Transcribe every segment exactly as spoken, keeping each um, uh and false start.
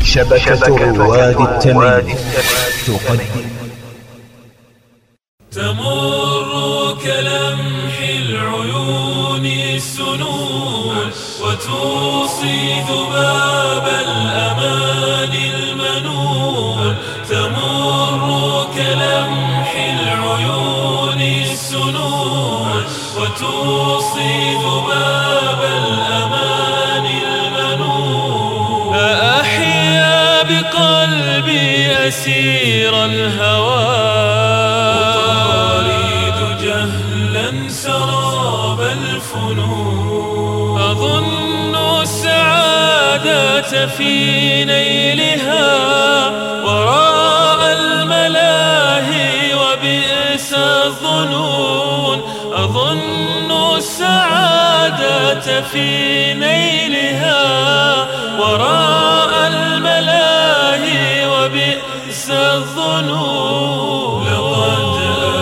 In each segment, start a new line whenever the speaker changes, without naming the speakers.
شبكة رواد التمييز تقدم.
تمر كلمح العيون السنون وتوصي ذباب الأمان المنون. تمر كلمح العيون السنون وتوصي ذباب الأمان المنون. أحيا بقلبي أسير الهوى سراب الفنون. أظن السعادة في نيلها وراء الملاهي وبئس الظنون. أظن السعادة في نيلها وراء الملاهي وبئس الظنون. لقد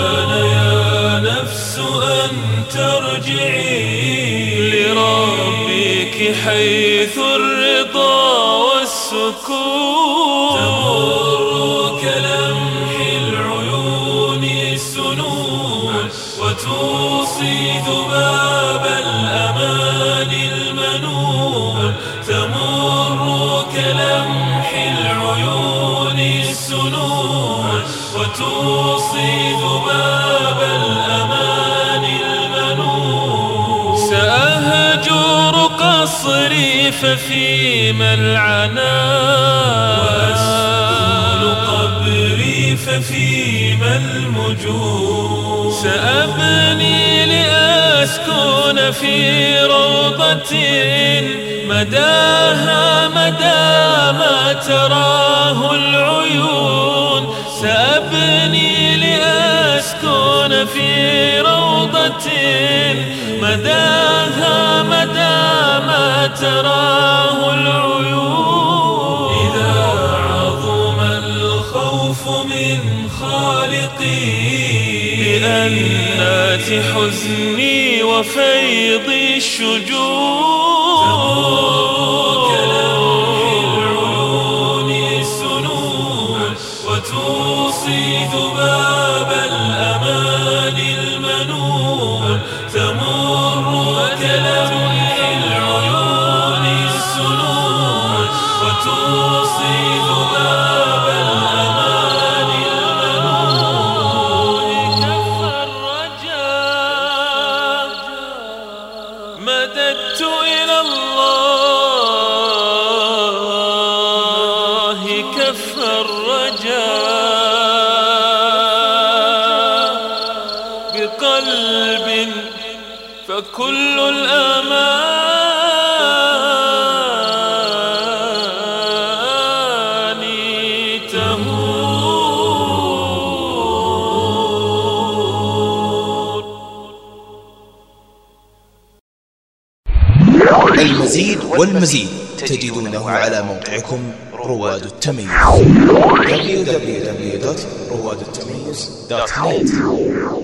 ترجعي لربك حيث الرضا والسكون. تمر كلمح العيون السنون وتوصي ذباب الأمان المنون. تمر كلمح العيون السنون وتوصي ذباب الأمان المنون. سأهجر قصري ففيما العنا وأسكن قبري ففيما المجون. سأبني لأسكن في روضة مداها مدى ما تراه العيون. سأبني لأسكن في روضة مداها مدى ما تراه العيون. إذا عظم الخوف من خالقي بأنات حزني وفيض الشجون. تمر كلمح العيون السنون وتوصي ذباب الأمان المنون. تمر كلمح العيون السنون وتوصي ذباب الأمان المنون. كف الرجاء مددت إلى الله. كف الرجاء بقلب فكل الأمان تهون.
المزيد والمزيد تجدونه على موقعكم رواد التمييز دبليو دبليو دبليو دوت رواد التمييز دوت نت.